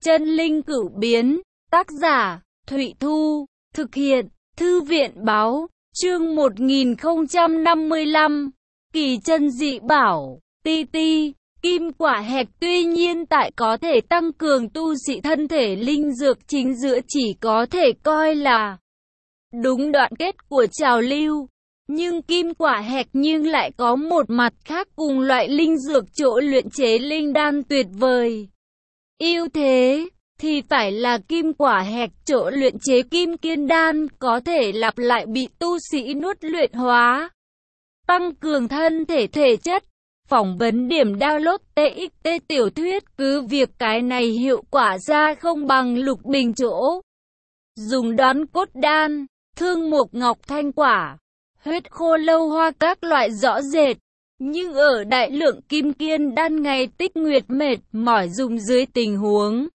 Chân linh cửu biến, tác giả, Thụy Thu, thực hiện, Thư viện Báo, chương 1055, kỳ chân dị bảo, ti, kim quả hẹp tuy nhiên tại có thể tăng cường tu sĩ thân thể linh dược chính giữa chỉ có thể coi là đúng đoạn kết của trào lưu. Nhưng kim quả hẹp nhưng lại có một mặt khác cùng loại linh dược chỗ luyện chế linh đan tuyệt vời. Ưu thế thì phải là kim quả hẹp chỗ luyện chế kim kiên đan có thể lặp lại bị tu sĩ nuốt luyện hóa, tăng cường thân thể thể chất. Phỏng vấn điểm download TXT tiểu thuyết cứ việc cái này hiệu quả ra không bằng Lục Bình chỗ dùng đoán cốt đan, thương mục ngọc thanh quả, huyết khô lâu hoa các loại rõ rệt. Nhưng ở đại lượng kim kiên đan ngày tích nguyệt mệt mỏi dùng dưới tình huống,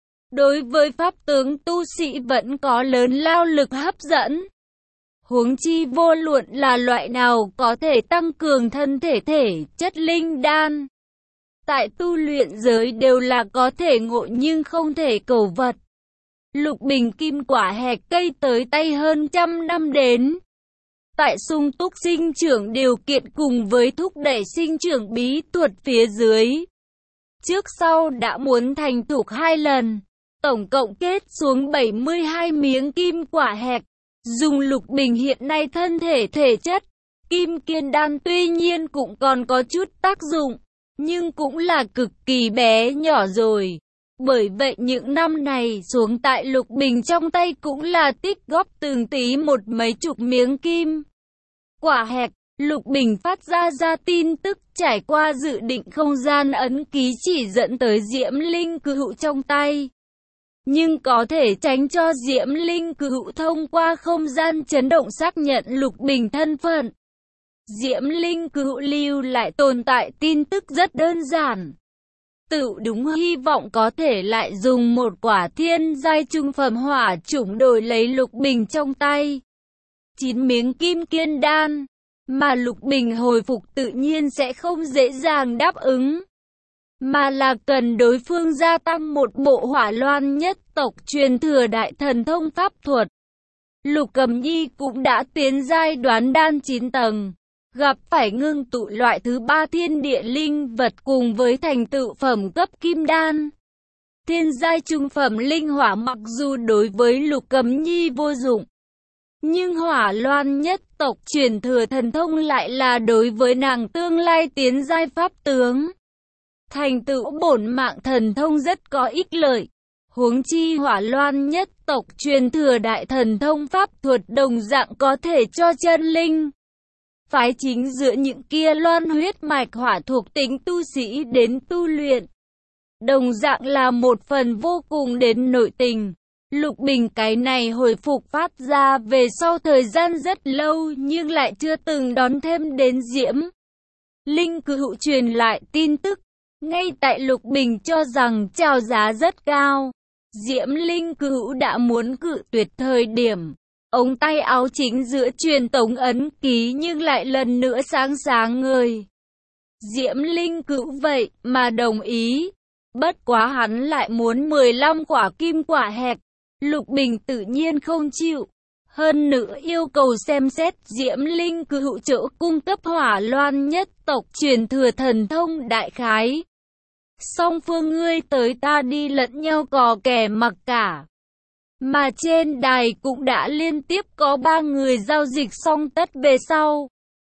đối với pháp tướng tu sĩ vẫn có lớn lao lực hấp dẫn. Huống chi vô luận là loại nào có thể tăng cường thân thể thể chất linh đan, tại tu luyện giới đều là có thể ngộ nhưng không thể cầu vật. Lục Bình kim quả hẹp cây tới tay hơn trăm năm đến. Tại sung túc sinh trưởng điều kiện cùng với thúc đẩy sinh trưởng bí thuật phía dưới, trước sau đã muốn thành thục 2 lần, tổng cộng kết xuống 72 miếng kim quả hẹp. Dùng Lục Bình hiện nay thân thể thể chất, kim kiên đan tuy nhiên cũng còn có chút tác dụng, nhưng cũng là cực kỳ bé nhỏ rồi. Bởi vậy những năm này xuống tại Lục Bình trong tay cũng là tích góp từng tí một mấy chục miếng kim quả hẹp. Lục Bình phát ra tin tức trải qua dự định không gian ấn ký chỉ dẫn tới Diễm Linh Cựu trong tay. Nhưng có thể tránh cho Diễm Linh Cựu thông qua không gian chấn động xác nhận Lục Bình thân phận. Diễm Linh Cựu lưu lại tồn tại tin tức rất đơn giản. Tự đúng hy vọng có thể lại dùng một quả thiên giai trung phẩm hỏa chủng đổi lấy Lục Bình trong tay 9 miếng kim kiên đan, mà Lục Bình hồi phục tự nhiên sẽ không dễ dàng đáp ứng, mà là cần đối phương gia tăng một bộ Hỏa Loan nhất tộc truyền thừa đại thần thông pháp thuật. Lục Cầm Nhi cũng đã tiến giai đoán đan 9 tầng, gặp phải ngưng tụ loại thứ 3 thiên địa linh vật cùng với thành tựu phẩm cấp kim đan. Thiên giai trung phẩm linh hỏa mặc dù đối với Lục Cầm Nhi vô dụng, nhưng Hỏa Loan nhất tộc truyền thừa thần thông lại là đối với nàng tương lai tiến giai pháp tướng, thành tựu bổn mạng thần thông rất có ích lợi. Huống chi Hỏa Loan nhất tộc truyền thừa đại thần thông pháp thuật đồng dạng có thể cho chân linh phái chính giữa những kia loan huyết mạch hỏa thuộc tính tu sĩ đến tu luyện, đồng dạng là một phần vô cùng đến nội tình. Lục Bình cái này hồi phục phát ra về sau thời gian rất lâu nhưng lại chưa từng đón thêm đến Diễm Linh Cựu truyền lại tin tức. Ngay tại Lục Bình cho rằng chào giá rất cao, Diễm Linh Cựu đã muốn cự tuyệt thời điểm, ống tay áo chính giữa truyền tống ấn ký nhưng lại lần nữa sáng ngời. Diễm Linh Cựu vậy mà đồng ý, bất quá hắn lại muốn 15 quả kim quả hẹp. Lục Bình tự nhiên không chịu, hơn nữa yêu cầu xem xét Diễm Linh Cựu chỗ cung cấp Hỏa Loan nhất tộc truyền thừa thần thông đại khái. Song phương ngươi tới ta đi lẫn nhau cò kè mặc cả. Mà trên đài cũng đã liên tiếp có 3 người giao dịch xong tất về sau.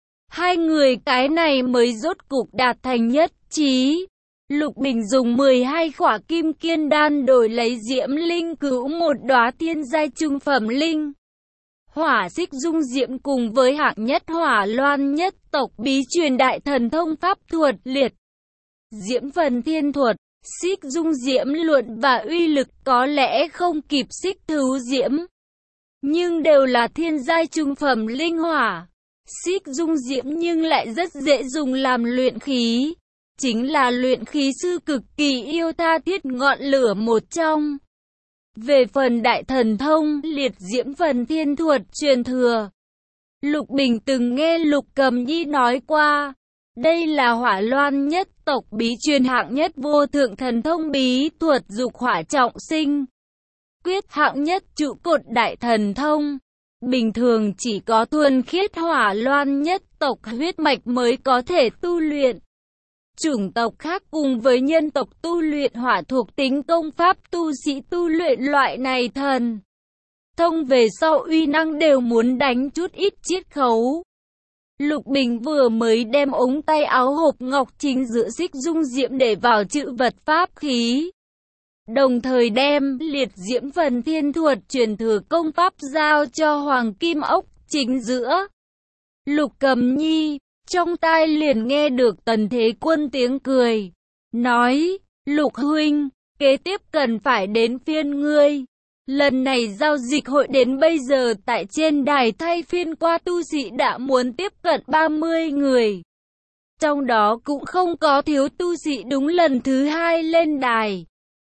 2 người cái này mới rốt cục đạt thành nhất trí. Lục Bình dùng 12 khỏa kim kiên đan đổi lấy Diễm Linh Cựu một đóa thiên giai trung phẩm linh hỏa xích dung diễm cùng với hạng nhất Hỏa Loan nhất tộc bí truyền đại thần thông pháp thuật liệt Diễm Phần Thiên thuật. Xích dung diễm luận và uy lực có lẽ không kịp xích thú diễm, nhưng đều là thiên giai trung phẩm linh hỏa. Xích dung diễm nhưng lại rất dễ dùng làm luyện khí, chính là luyện khí sư cực kỳ yêu tha thiết ngọn lửa một trong. Về phần đại thần thông liệt Diễm Phần Thiên thuật truyền thừa, Lục Bình từng nghe Lục Cầm Nhi nói qua, Đây là Hỏa Loan nhất tộc bí truyền hạng nhất vô thượng thần thông bí thuật dục hỏa trọng sinh. Quyết hạng nhất trụ cột đại thần thông. Bình thường chỉ có thuần khiết Hỏa Loan nhất tộc huyết mạch mới có thể tu luyện. Chủng tộc khác cùng với nhân tộc tu luyện hỏa thuộc tính công pháp tu sĩ tu luyện loại này thần thông về sau uy năng đều muốn đánh chút ít chiết khấu. Lục Bình vừa mới đem ống tay áo hộp ngọc chính giữa xích dung diễm để vào chữ vật pháp khí. Đồng thời đem liệt diễm phần thiên thuật truyền thừa công pháp giao cho Hoàng Kim Ốc chính giữa. Lục Cầm Nhi, trong tai liền nghe được Tần Thế Quân tiếng cười. Nói, Lục huynh, kế tiếp cần phải đến phiên ngươi. Lần này giao dịch hội đến bây giờ tại trên đài thay phiên qua tu sĩ đã muốn tiếp cận 30 người. Trong đó cũng không có thiếu tu sĩ đúng lần thứ 2 lên đài.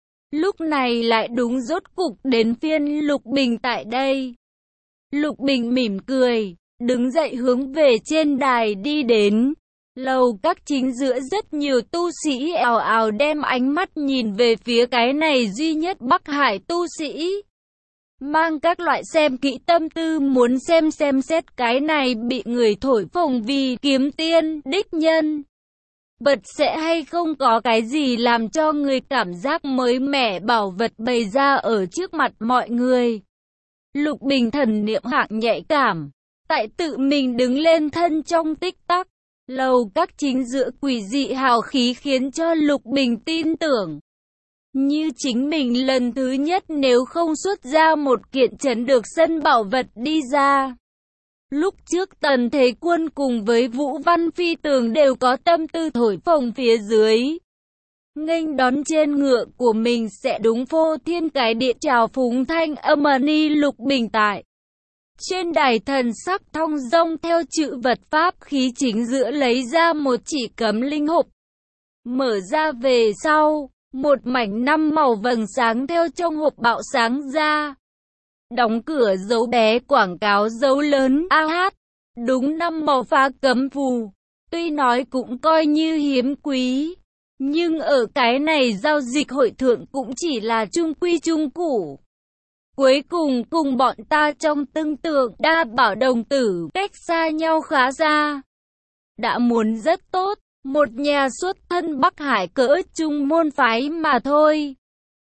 Lúc này lại đúng rốt cục đến phiên Lục Bình tại đây. Lục Bình mỉm cười, đứng dậy hướng về trên đài đi đến. Lầu các chính giữa rất nhiều tu sĩ ào ào đem ánh mắt nhìn về phía cái này duy nhất Bắc Hải tu sĩ. Mang các loại xem kỹ tâm tư muốn xem xét cái này bị người thổi phồng vì kiếm tiên, đích nhân. Vật sẽ hay không có cái gì làm cho người cảm giác mới mẻ bảo vật bày ra ở trước mặt mọi người. Lục Bình thần niệm hạng nhạy cảm, tại tự mình đứng lên thân trong tích tắc. Lầu các chính giữa quỷ dị hào khí khiến cho Lục Bình tin tưởng. Như chính mình lần thứ nhất nếu không xuất ra một kiện trấn được sân bảo vật đi ra. Lúc trước Tần Thế Quân cùng với Vũ Văn Phi Tường đều có tâm tư thổi phồng phía dưới. Nghênh đón trên ngựa của mình sẽ đúng phô thiên cái địa trào phúng thanh âm ni Lục Bình tại. Trên đài thần sắc thong dong theo chữ vật pháp khí chính giữa lấy ra một chỉ cấm linh hộp. Mở ra về sau, một mảnh 5 màu vầng sáng theo trong hộp bạo sáng ra. Đóng cửa dấu bé quảng cáo dấu lớn AH. Đúng 5 màu phá cấm phù. Tuy nói cũng coi như hiếm quý. Nhưng ở cái này giao dịch hội thượng cũng chỉ là trung quy trung củ. Cuối cùng cùng bọn ta trong tương tượng đa bảo đồng tử cách xa nhau khá xa. Đã muốn rất tốt, một nhà xuất thân Bắc Hải cỡ trung môn phái mà thôi.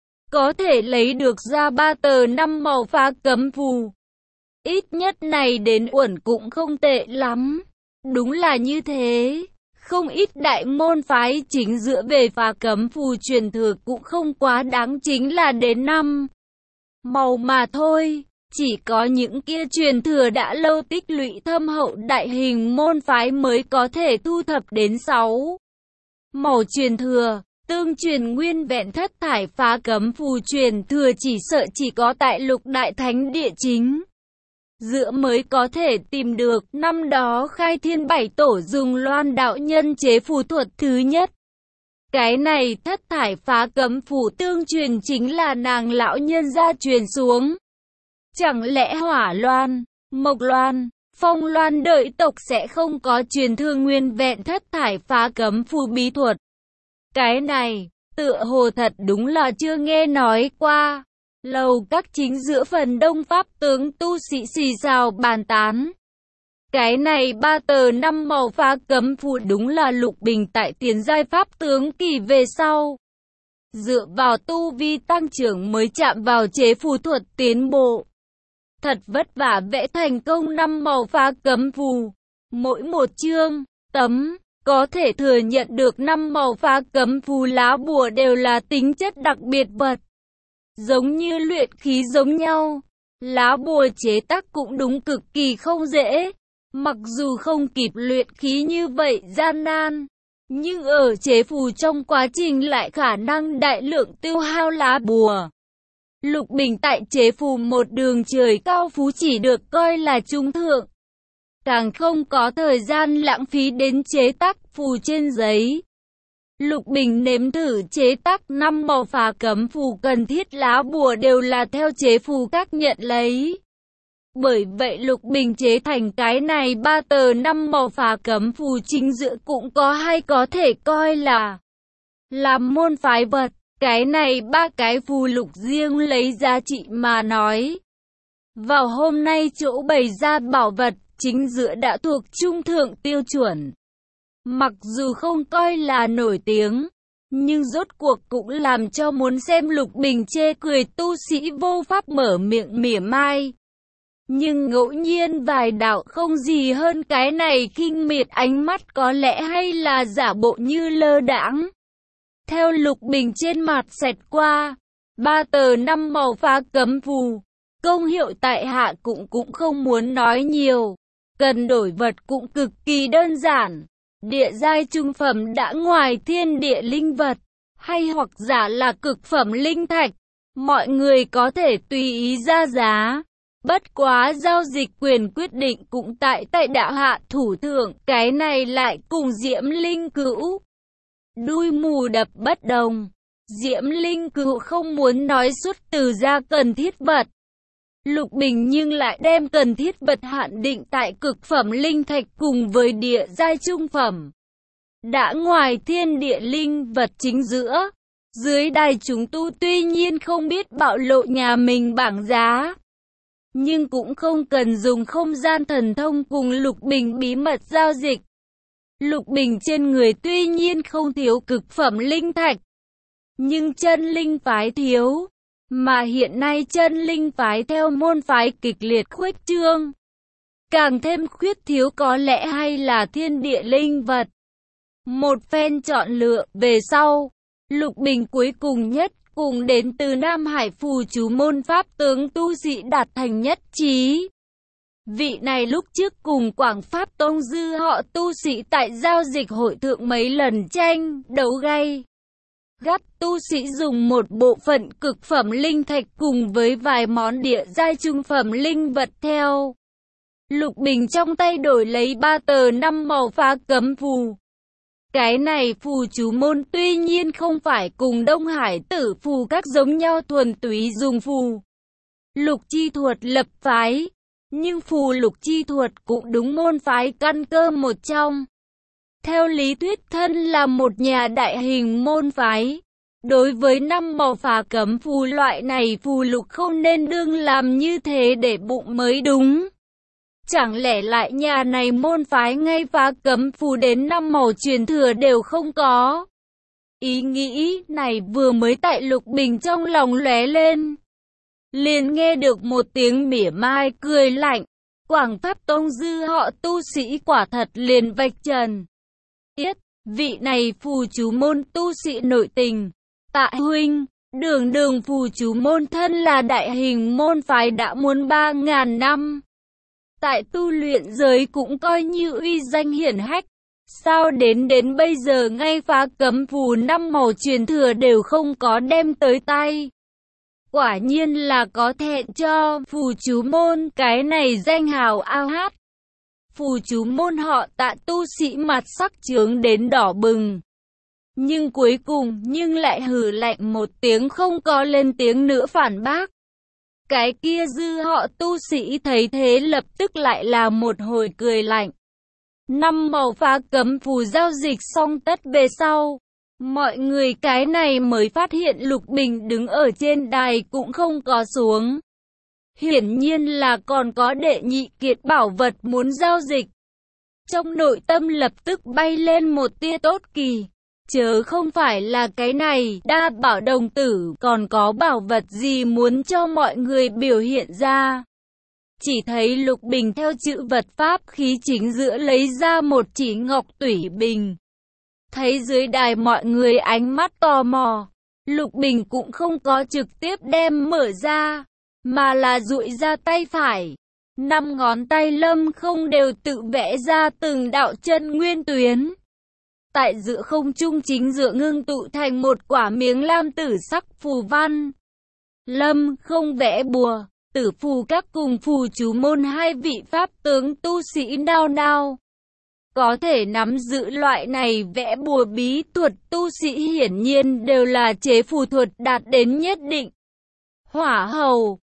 Có thể lấy được ra 3 tờ 5 màu phá cấm phù. Ít nhất này đến uẩn cũng không tệ lắm. Đúng là như thế. Không ít đại môn phái chính dựa về phá cấm phù truyền thừa cũng không quá đáng chính là đến 5 màu mà thôi. Chỉ có những kia truyền thừa đã lâu tích lũy thâm hậu đại hình môn phái mới có thể thu thập đến 6 màu truyền thừa. Tương truyền nguyên vẹn thất thải phá cấm phù truyền thừa chỉ sợ chỉ có tại Lục Đại Thánh Địa chính giữa mới có thể tìm được. Năm đó Khai Thiên Bảy Tổ dùng Loan đạo nhân chế phù thuật thứ nhất. Cái này thất thải phá cấm phù tương truyền chính là nàng lão nhân gia truyền xuống. Chẳng lẽ Hỏa Loan, Mộc Loan, Phong Loan đợi tộc sẽ không có truyền thừa nguyên vẹn thất thải phá cấm phù bí thuật? Cái này, tựa hồ thật đúng là chưa nghe nói qua. Lầu các chính giữa phần đông pháp tướng tu sĩ xì xào bàn tán. Cái này 3 tờ 5 màu phá cấm phù đúng là Lục Bình tại tiền giai pháp tướng kỳ về sau. Dựa vào tu vi tăng trưởng mới chạm vào chế phù thuật tiến bộ. Thật vất vả vẽ thành công 5 màu phá cấm phù. Mỗi một chương, tấm, có thể thừa nhận được 5 màu phá cấm phù lá bùa đều là tính chất đặc biệt vật. Giống như luyện khí giống nhau. Lá bùa chế tác cũng đúng cực kỳ không dễ. Mặc dù không kịp luyện khí như vậy gian nan, nhưng ở chế phù trong quá trình lại khả năng đại lượng tiêu hao lá bùa. Lục Bình tại chế phù một đường trời cao phú chỉ được coi là trung thượng. Càng không có thời gian lãng phí đến chế tác phù trên giấy. Lục Bình nếm thử chế tác 5 màu phá cấm phù cần thiết lá bùa đều là theo chế phù các nhận lấy. Bởi vậy Lục Bình chế thành cái này 3 tờ 5 màu phá cấm phù chính giữa cũng có hay có thể coi là môn phái vật. Cái này 3 cái phù lục riêng lấy giá trị mà nói. Vào hôm nay chỗ bày ra bảo vật chính giữa đã thuộc trung thượng tiêu chuẩn. Mặc dù không coi là nổi tiếng, nhưng rốt cuộc cũng làm cho muốn xem Lục Bình chê cười tu sĩ vô pháp mở miệng mỉa mai. Nhưng ngẫu nhiên vài đạo không gì hơn cái này khinh miệt ánh mắt có lẽ hay là giả bộ như lơ đãng. Theo Lục Bình trên mặt xẹt qua, 3 tờ 5 màu phá cấm phù, công hiệu tại hạ cũng không muốn nói nhiều. Cần đổi vật cũng cực kỳ đơn giản. Địa giai trung phẩm đã ngoài thiên địa linh vật, hay hoặc giả là cực phẩm linh thạch, mọi người có thể tùy ý ra giá. Bất quá giao dịch quyền quyết định cũng tại đạo hạ thủ thượng, cái này lại cùng Diễm Linh Cữu đuôi mù đập bất đồng. Diễm Linh Cữu không muốn nói xuất từ ra cần thiết vật. Lục Bình nhưng lại đem cần thiết vật hạn định tại cực phẩm linh thạch cùng với địa giai trung phẩm. Đã ngoài thiên địa linh vật chính giữa, dưới đài chúng tu tuy nhiên không biết bạo lộ nhà mình bảng giá, nhưng cũng không cần dùng không gian thần thông cùng Lục Bình bí mật giao dịch. Lục Bình trên người tuy nhiên không thiếu cực phẩm linh thạch, nhưng chân linh phái thiếu, mà hiện nay chân linh phái theo môn phái kịch liệt khuếch trương. Càng thêm khuyết thiếu có lẽ hay là thiên địa linh vật. Một phen chọn lựa về sau, Lục Bình cuối cùng nhất cùng đến từ Nam Hải phù chú môn pháp tướng tu sĩ đạt thành nhất trí. Vị này lúc trước cùng Quảng Pháp Tông dư họ tu sĩ tại giao dịch hội thượng mấy lần tranh đấu gay gắt, tu sĩ dùng một bộ phận cực phẩm linh thạch cùng với vài món địa giai trung phẩm linh vật theo Lục Bình trong tay đổi lấy 3 tờ 5 màu phá cấm phù. Cái này phù chú môn tuy nhiên không phải cùng Đông Hải Tử phù các giống nhau thuần túy dùng phù lục chi thuật lập phái, nhưng phù lục chi thuật cũng đúng môn phái căn cơ một trong. Theo lý thuyết thân là một nhà đại hình môn phái, đối với 5 màu phá cấm phù loại này phù lục không nên đương làm như thế để bụng mới đúng. Chẳng lẽ lại nhà này môn phái ngay phá cấm phù đến 5 màu truyền thừa đều không có? Ý nghĩ này vừa mới tại Lục Bình trong lòng lóe lên, liền nghe được một tiếng mỉa mai cười lạnh. Quảng Pháp Tông dư họ tu sĩ quả thật liền vạch trần. Yết, vị này phù chú môn tu sĩ nội tình. Tạ huynh, đường phù chú môn thân là đại hình môn phái đã muốn 3.000 năm. Tại tu luyện giới cũng coi như uy danh hiển hách. Sao đến bây giờ ngay phá cấm phù 5 màu truyền thừa đều không có đem tới tay? Quả nhiên là có thẹn cho phù chú môn cái này danh hào ao hát. Phù chú môn họ Tạ tu sĩ mặt sắc chướng đến đỏ bừng. Nhưng cuối cùng lại hừ lạnh một tiếng không có lên tiếng nữa phản bác. Cái kia dư họ tu sĩ thấy thế lập tức lại là một hồi cười lạnh. 5 màu phá cấm phù giao dịch xong tất về sau, mọi người cái này mới phát hiện Lục Bình đứng ở trên đài cũng không có xuống. Hiển nhiên là còn có đệ nhị kiệt bảo vật muốn giao dịch. Trong nội tâm lập tức bay lên một tia tốt kỳ. Chớ không phải là cái này đa bảo đồng tử còn có bảo vật gì muốn cho mọi người biểu hiện ra. Chỉ thấy Lục Bình theo chữ vật pháp khí chính giữa lấy ra một chỉ ngọc tủy bình. Thấy dưới đài mọi người ánh mắt tò mò, Lục Bình cũng không có trực tiếp đem mở ra, mà là duỗi ra tay phải. 5 ngón tay lâm không đều tự vẽ ra từng đạo chân nguyên tuyến. Tại giữa không trung chính giữa ngưng tụ thành một quả miếng lam tử sắc phù văn. Lâm không vẽ bùa, tử phù các cùng phù chú môn hai vị pháp tướng tu sĩ đao. Có thể nắm giữ loại này vẽ bùa bí thuật tu sĩ hiển nhiên đều là chế phù thuật đạt đến nhất định. Hỏa hầu,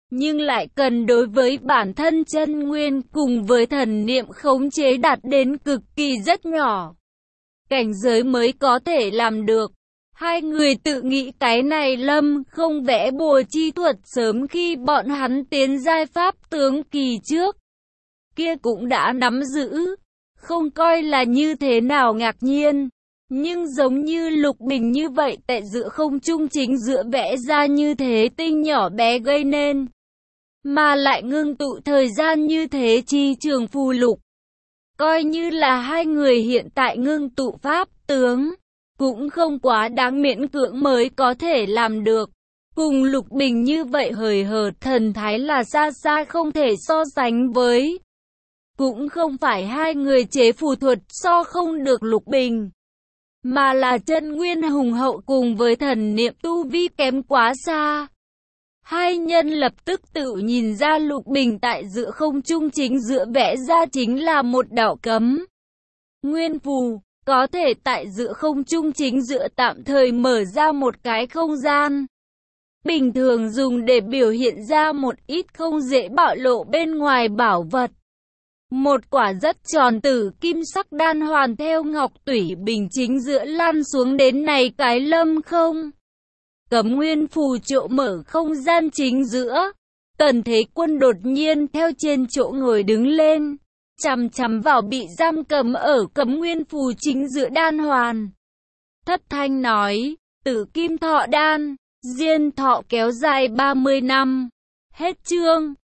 nhưng lại cần đối với bản thân chân nguyên cùng với thần niệm khống chế đạt đến cực kỳ rất nhỏ. Cảnh giới mới có thể làm được. Hai người tự nghĩ cái này Lâm không vẽ bùa chi thuật sớm khi bọn hắn tiến giai pháp tướng kỳ trước. Kia cũng đã nắm giữ, không coi là như thế nào ngạc nhiên. Nhưng giống như Lục Bình như vậy tại giữa không trung chính giữa vẽ ra như thế tinh nhỏ bé gây nên. Mà lại ngưng tụ thời gian như thế chi trường phù lục. Coi như là hai người hiện tại ngưng tụ pháp tướng, cũng không quá đáng miễn cưỡng mới có thể làm được. Cùng Lục Bình như vậy hời hợt thần thái là xa xa không thể so sánh với. Cũng không phải hai người chế phù thuật so không được Lục Bình, mà là chân nguyên hùng hậu cùng với thần niệm tu vi kém quá xa. Hai nhân lập tức tự nhìn ra Lục Bình tại giữa không trung chính giữa vẽ ra chính là một đạo cấm nguyên phù, có thể tại giữa không trung chính giữa tạm thời mở ra một cái không gian. Bình thường dùng để biểu hiện ra một ít không dễ bạo lộ bên ngoài bảo vật. Một quả rất tròn tử kim sắc đan hoàn theo ngọc tủy bình chính giữa lan xuống đến này cái Lâm không. Cấm nguyên phù chỗ mở không gian chính giữa. Tần Thế Quân đột nhiên theo trên chỗ ngồi đứng lên, chằm chằm vào bị giam cầm ở cấm nguyên phù chính giữa đan hoàn. Thất thanh nói, tử kim thọ đan, diên thọ kéo dài 30 năm. Hết chương.